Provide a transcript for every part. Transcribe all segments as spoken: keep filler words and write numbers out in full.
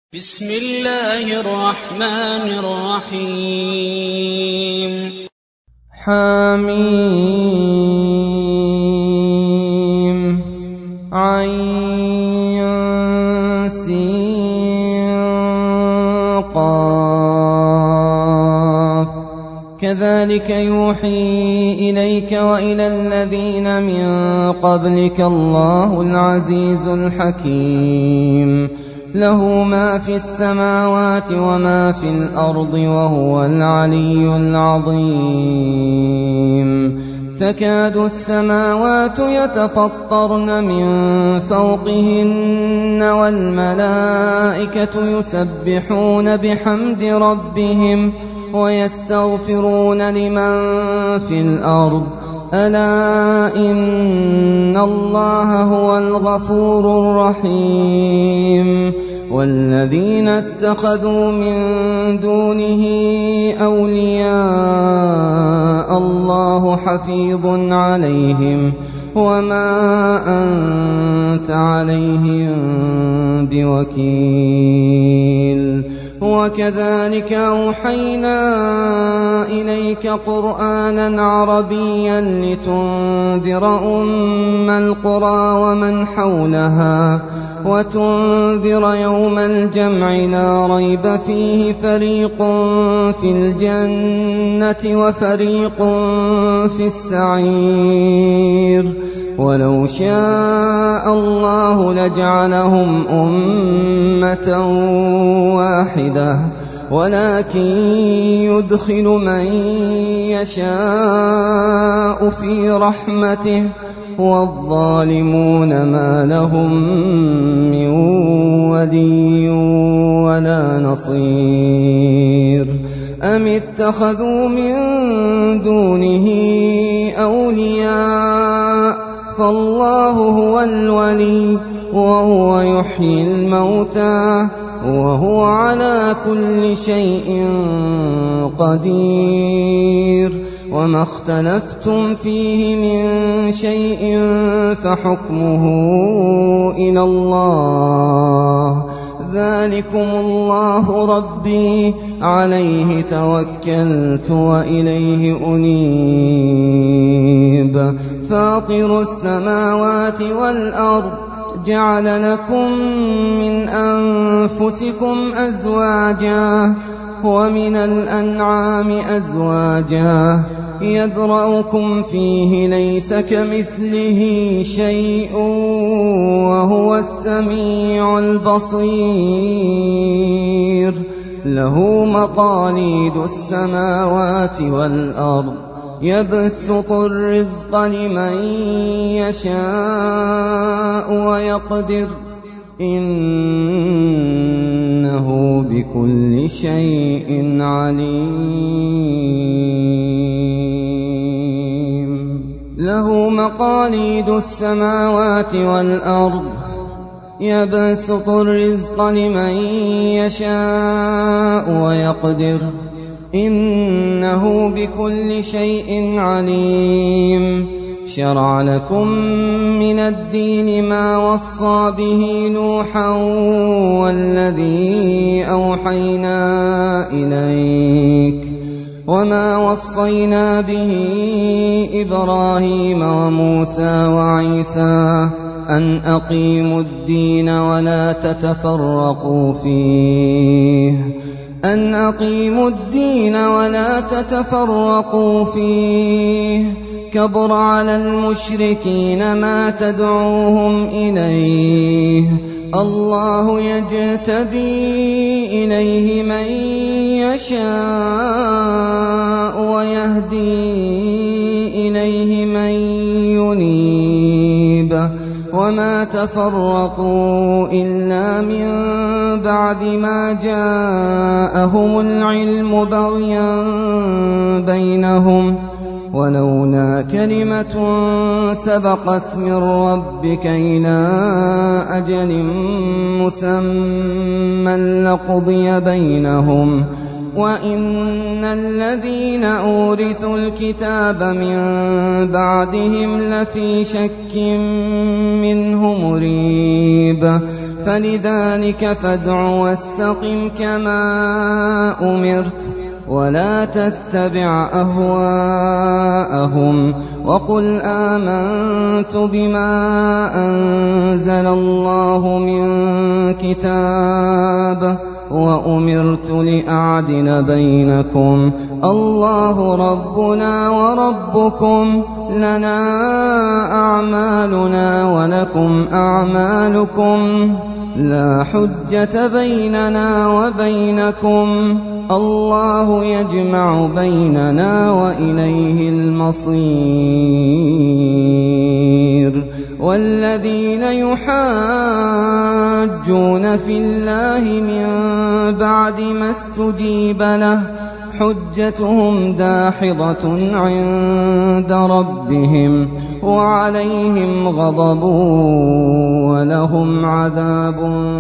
بسم الله الرحمن الرحيم حميم عين سين قاف كذلك يوحي إليك وإلى الذين من قبلك الله العزيز الحكيم له ما في السماوات وما في الأرض وهو العلي العظيم تكاد السماوات يتفطرن من فوقهن والملائكة يسبحون بحمد ربهم ويستغفرون لمن في الأرض ألا إن الله هو الغفور الرحيم والذين اتخذوا من دونه أولياء الله حفيظ عليهم وما أنت عليهم بوكيل وكذلك أوحينا إليك قرآنا عربيا لتنذر أم القرى ومن حولها وتنذر يوم الجمع لا ريب فيه فريق في الجنة وفريق في السعير ولو شاء الله لجعلهم أمة واحدة ولكن يدخل من يشاء في رحمته والظالمون ما لهم من ولي ولا نصير أم اتخذوا من دونه أولياء فالله هو الولي وهو يحيي الموتى وهو على كل شيء قدير وما اختلفتم فيه من شيء فحكمه إلى الله ذلكم الله ربي عليه توكلت وإليه أنيب فاطر السماوات والأرض جعل لكم من أنفسكم أزواجا ومن الأنعام أزواجا يذرأكم فيه ليس كمثله شيء وهو السميع البصير له مقاليد السماوات والأرض يبسط الرزق لمن يشاء ويقدر إنه بكل شيء عليم له مقاليد السماوات والأرض يبسط الرزق لمن يشاء ويقدر إنه بكل شيء عليم شرع لكم من الدين ما وصى به نوحا والذي أوحينا إليك وما وصينا به إبراهيم وموسى وعيسى أن أقيموا الدين ولا تتفرقوا فيه أن أقيموا الدين ولا تتفرقوا فيه كبر على المشركين ما تدعوهم إليه الله يجتبي إليه من يشاء ويهدي إليه من ينيب وما تفرقوا إلا من بعد ما جاءهم العلم بغيا بينهم ولولا كلمة سبقت من ربك إلى أجل مسمى لقضي بينهم وإن الذين أورثوا الكتاب من بعدهم لفي شك منه مريب فلذلك فادع واستقم كما أمرت ولا تتبع أهواءهم وقل آمنت بما أنزل الله من كتاب وأمرت لأعدل بينكم الله ربنا وربكم لنا أعمالنا ولكم أعمالكم لا حجة بيننا وبينكم الله يجمع بيننا وإليه المصير والذين يحاجون في الله من بعد ما استجيب له حجتهم داحضة عند ربهم وعليهم غضب ولهم عذاب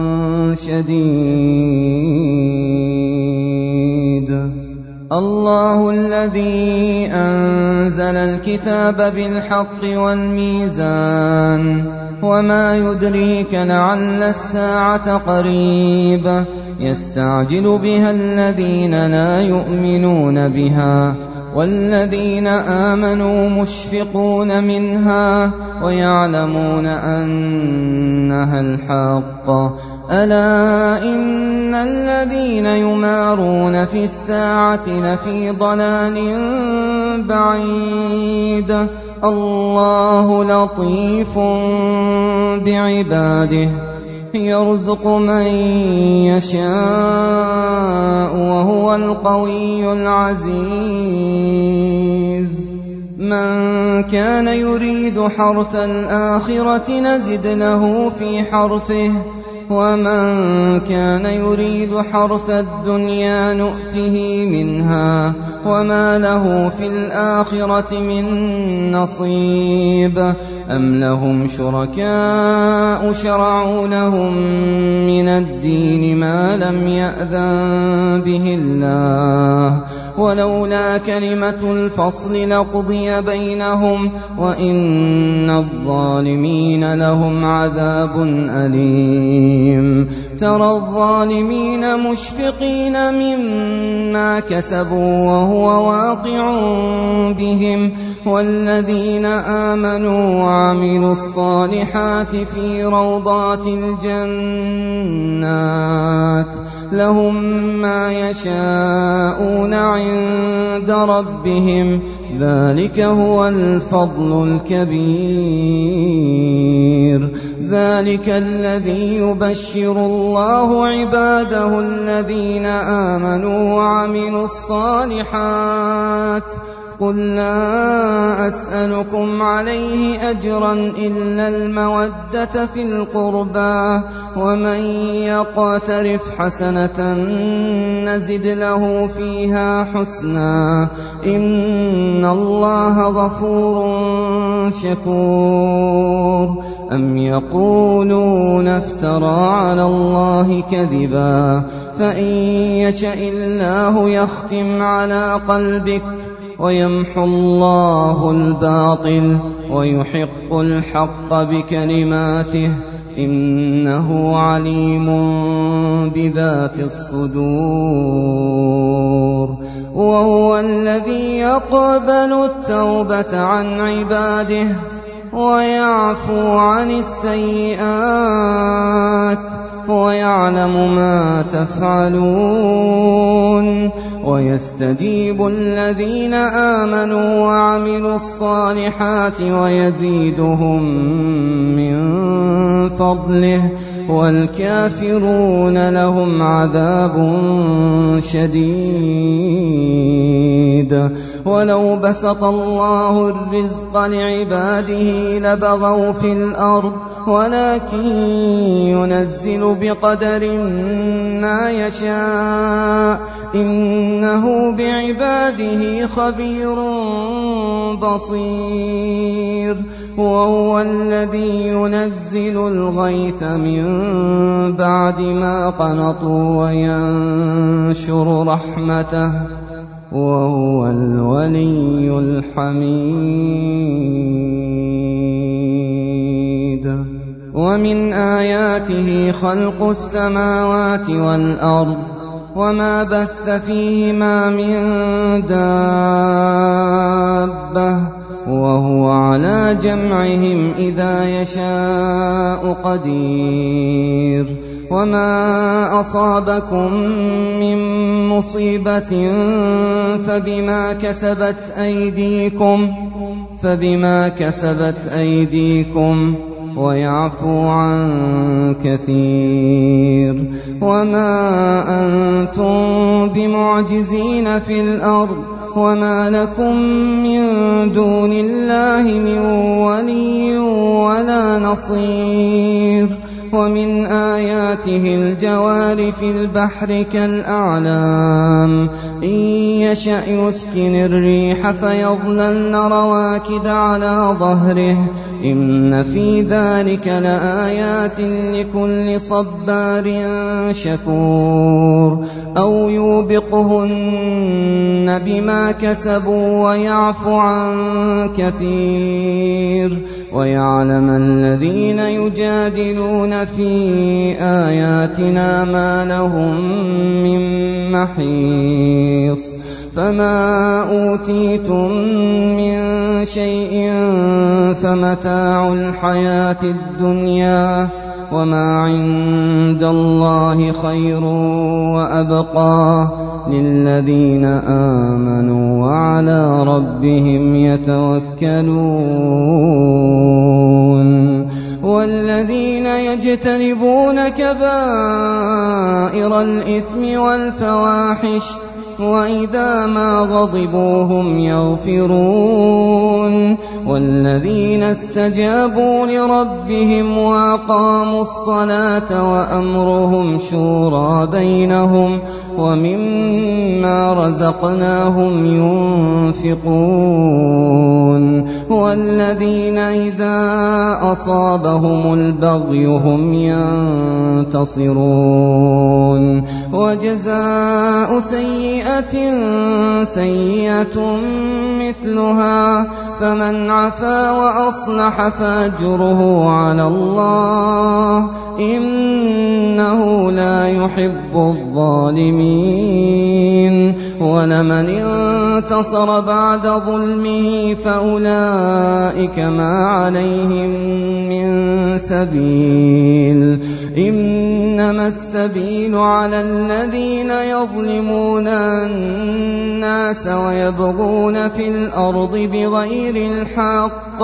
شديد. الله الذي أنزل الكتاب بالحق والميزان وما يدريك لعل الساعة قريب يستعجل بها الذين لا يؤمنون بها والذين آمنوا مشفقون منها ويعلمون أنها الحق ألا إن الذين يمارون في الساعة لفي ضلال بعيد الله لطيف بعباده يرزق من يشاء وهو القوي العزيز. من كان يريد حرث الآخرة نزد له في حرثه ومن كان يريد حرث الدنيا نؤته منها وما له في الآخرة من نصيب. أم لهم شركاء شرعوا لهم من الدين ما لم يأذن به الله ولولا كلمة الفصل لقضي بينهم وإن الظالمين لهم عذاب أليم. ترى الظالمين مشفقين مما كسبوا وهو واقع بهم والذين آمنوا وعملوا الصالحات في روضات الجنات لهم ما يشاءون عند ربهم ذلك هو الفضل الكبير. ذلك الذي يبشر الله عباده الذين آمنوا وعملوا الصالحات قل لا أسألكم عليه أجرا إلا المودة في القربى ومن يقترف حسنة نزد له فيها حسنا إن الله غفور شكور. أم يقولون افترى على الله كذبا فإن يشأ الله يختم على قلبك ويمحو الله الباطل ويحق الحق بكلماته إنه عليم بذات الصدور. وهو الذي يقبل التوبة عن عباده ويعفو عن السيئات ويعلم ما تفعلون ويستجيب الذين آمنوا وعملوا الصالحات ويزيدهم من فضله والكافرون لهم عذاب شديد. ولو بسط الله الرزق لعباده لبغوا في الأرض ولكن ينزل بقدر ما يشاء إنه بعباده خبير بصير. وهو الذي ينزل الغيث من بعد ما قنطوا وينشر رحمته وهو الولي الحميد. ومن آياته خلق السماوات والأرض وما بث فيهما من دابة وهو على جمعهم إذا يشاء قدير وما أصابكم من مصيبة فبما كسبت أيديكم فبما كسبت أيديكم ويعفو عن كثير وما أنتم بمعجزين في الأرض وما لكم من دون الله من ولي ولا نصير ومن آياته الجوار في البحر كالأعلام إن يشأ يسكن الريح فيظللن رواكد على ظهره إن في ذلك لآيات لكل صبار شكور أو يوبقهن بما كسبوا ويعفو عن كثير ويعلم الذين يجادلون في آياتنا ما لهم من محيص فما أوتيتم من شيء فمتاع الحياة الدنيا وما عند الله خير وأبقى للذين آمنوا وعلى ربهم يتوكلون والذين يجتنبون كبائر الإثم والفواحش وإذا ما غضبوا هم يغفرون والذين استجابوا لربهم وأقاموا الصلاة وأمرهم شورى بينهم ومما رزقناهم ينفقون والذين إذا أصابهم البغي هم ينتصرون وجزاء سيئة سيئة مثلها فمن عفا وأصلح فأجره على الله إنه لا يحب الظالمين ولمن انتصر بعد ظلمه فأولئك ما عليهم من سبيل إنما السبيل على الذين يظلمون الناس ويبغون في الأرض بغير الحق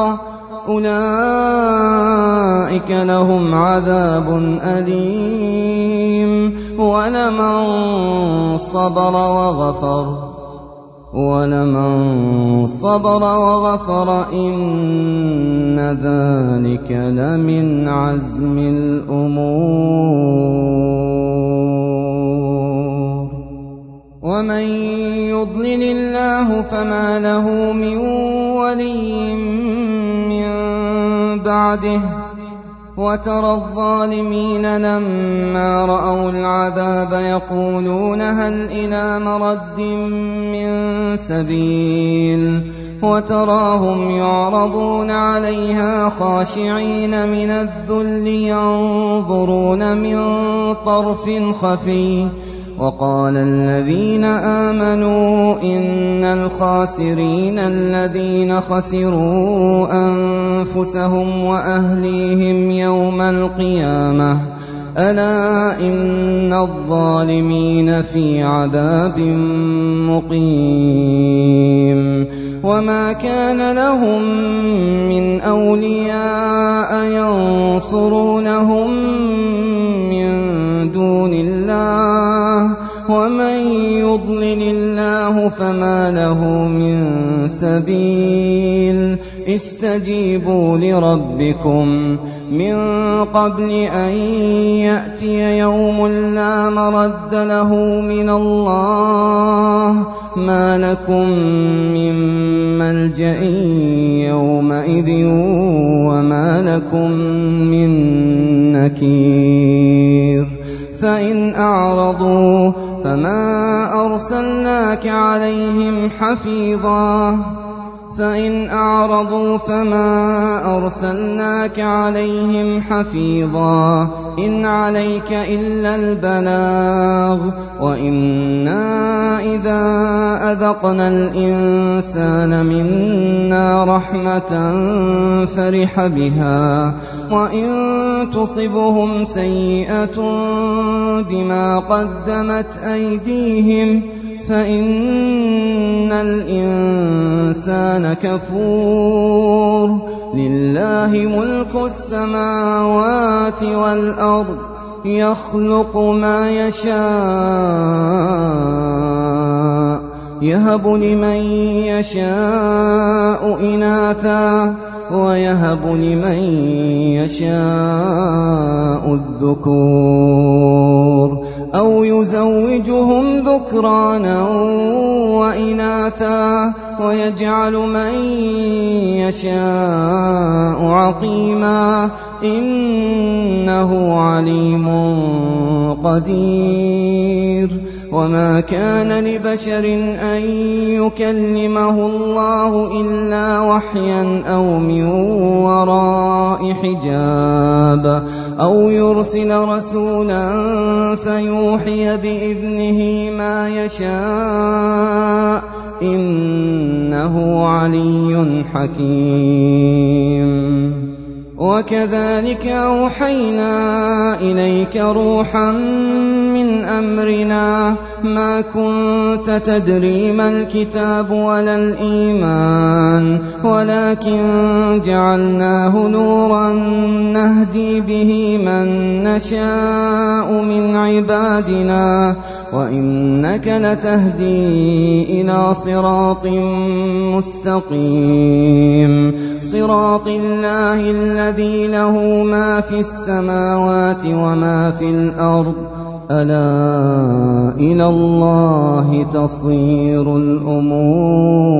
أولئك لهم عذاب أليم ولمن صبر وغفر ولمن صبر وغفر إن ذلك لمن عزم الأمور ومن يضلل الله فما له من ولي من بعده وترى الظالمين لما رأوا العذاب يقولون هل إلى مرد من سبيل وتراهم يعرضون عليها خاشعين من الذل ينظرون من طرف خفي وقال الذين آمنوا إن الخاسرين الذين خسروا أنفسهم وأهليهم يوم القيامة ألا إن الظالمين في عذاب مقيم وما كان لهم من أولياء ينصرونهم من دون الله ومن يضلل الله فما له من سبيل استجيبوا لربكم من قبل أن يأتي يوم لا مرد له من الله ما لكم من ملجأ يومئذ وما لكم من نكير فإن أعرضوا فما أرسلناك عليهم حفيظا فإن أعرضوا فما أرسلناك عليهم حفيظا إن عليك إلا البلاغ وإنا إذا أذقنا الإنسان منا رحمة فرح بها وإن تصبهم سيئة بما قدمت أيديهم فإن الإنسان كفور لله ملك السماوات والأرض يخلق ما يشاء يهب لمن يشاء إناثا ويهب لمن يشاء الذكور أو يزوجهم ذكرانا وإناثا ويجعل من يشاء عقيما إنه عليم قدير وما كان لبشر أن يكلمه الله إلا وحيا أو من وراء حجاب أو يرسل رسولا فيوحي بإذنه ما يشاء إنه علي حكيم وكذلك أوحينا إليك روحا من أمرنا ما كنت تدري ما الكتاب ولا الإيمان ولكن جعلناه نورا نهدي به من نشاء من عبادنا وإنك لتهدي إلى صراط مستقيم صراط الله الذي له ما في السماوات وما في الأرض ألا إلى الله تصير الأمور